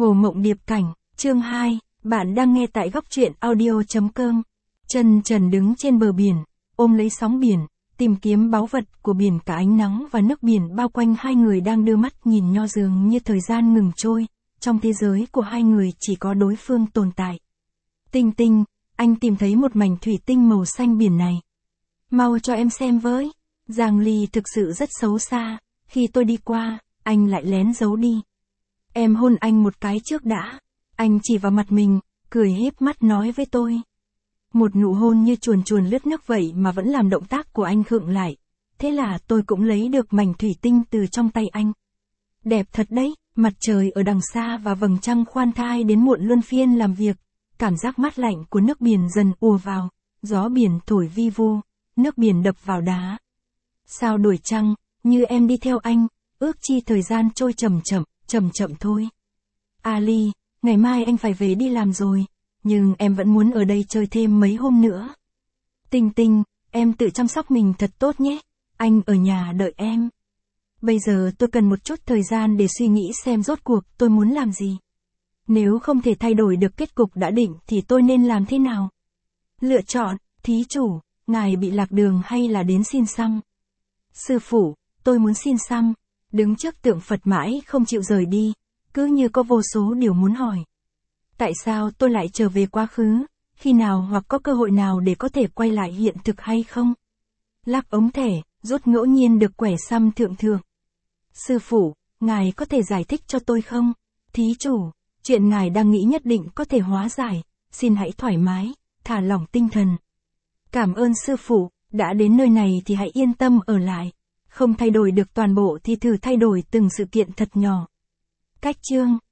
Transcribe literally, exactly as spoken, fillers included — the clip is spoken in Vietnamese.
Hồ Mộng Điệp Cảnh, chương hai, bạn đang nghe tại góc truyện audio chấm com. Chân trần đứng trên bờ biển, ôm lấy sóng biển, tìm kiếm báu vật của biển, cả ánh nắng và nước biển bao quanh hai người đang đưa mắt nhìn nhau, dường như thời gian ngừng trôi, trong thế giới của hai người chỉ có đối phương tồn tại. Tinh Tinh, anh tìm thấy một mảnh thủy tinh màu xanh biển này. Mau cho em xem với. Giang Ly thực sự rất xấu xa, khi tôi đi qua, anh lại lén giấu đi. Em hôn anh một cái trước đã. Anh chỉ vào mặt mình, cười híp mắt nói với tôi. Một nụ hôn như chuồn chuồn lướt nước vậy mà vẫn làm động tác của anh khựng lại. Thế là tôi cũng lấy được mảnh thủy tinh từ trong tay anh. Đẹp thật đấy, mặt trời ở đằng xa và vầng trăng khoan thai đến muộn luân phiên làm việc. Cảm giác mát lạnh của nước biển dần ùa vào, gió biển thổi vi vu, nước biển đập vào đá. Sao đuổi trăng, như em đi theo anh, ước chi thời gian trôi chậm chậm, chậm chậm thôi. Ali, ngày mai anh phải về đi làm rồi, nhưng em vẫn muốn ở đây chơi thêm mấy hôm nữa. Tinh Tinh, em tự chăm sóc mình thật tốt nhé, anh ở nhà đợi em. Bây giờ tôi cần một chút thời gian để suy nghĩ xem rốt cuộc tôi muốn làm gì. Nếu không thể thay đổi được kết cục đã định thì tôi nên làm thế nào? Lựa chọn, thí chủ, ngài bị lạc đường hay là đến xin xăm? Sư phụ, tôi muốn xin xăm. Đứng trước tượng Phật mãi không chịu rời đi, cứ như có vô số điều muốn hỏi. Tại sao tôi lại trở về quá khứ, khi nào hoặc có cơ hội nào để có thể quay lại hiện thực hay không? Lắc ống thẻ, rút ngẫu nhiên được quẻ xăm thượng thượng. Sư phụ, ngài có thể giải thích cho tôi không? Thí chủ, chuyện ngài đang nghĩ nhất định có thể hóa giải, xin hãy thoải mái, thả lỏng tinh thần. Cảm ơn sư phụ, đã đến nơi này thì hãy yên tâm ở lại. Không thay đổi được toàn bộ thì thử thay đổi từng sự kiện thật nhỏ. Cách chương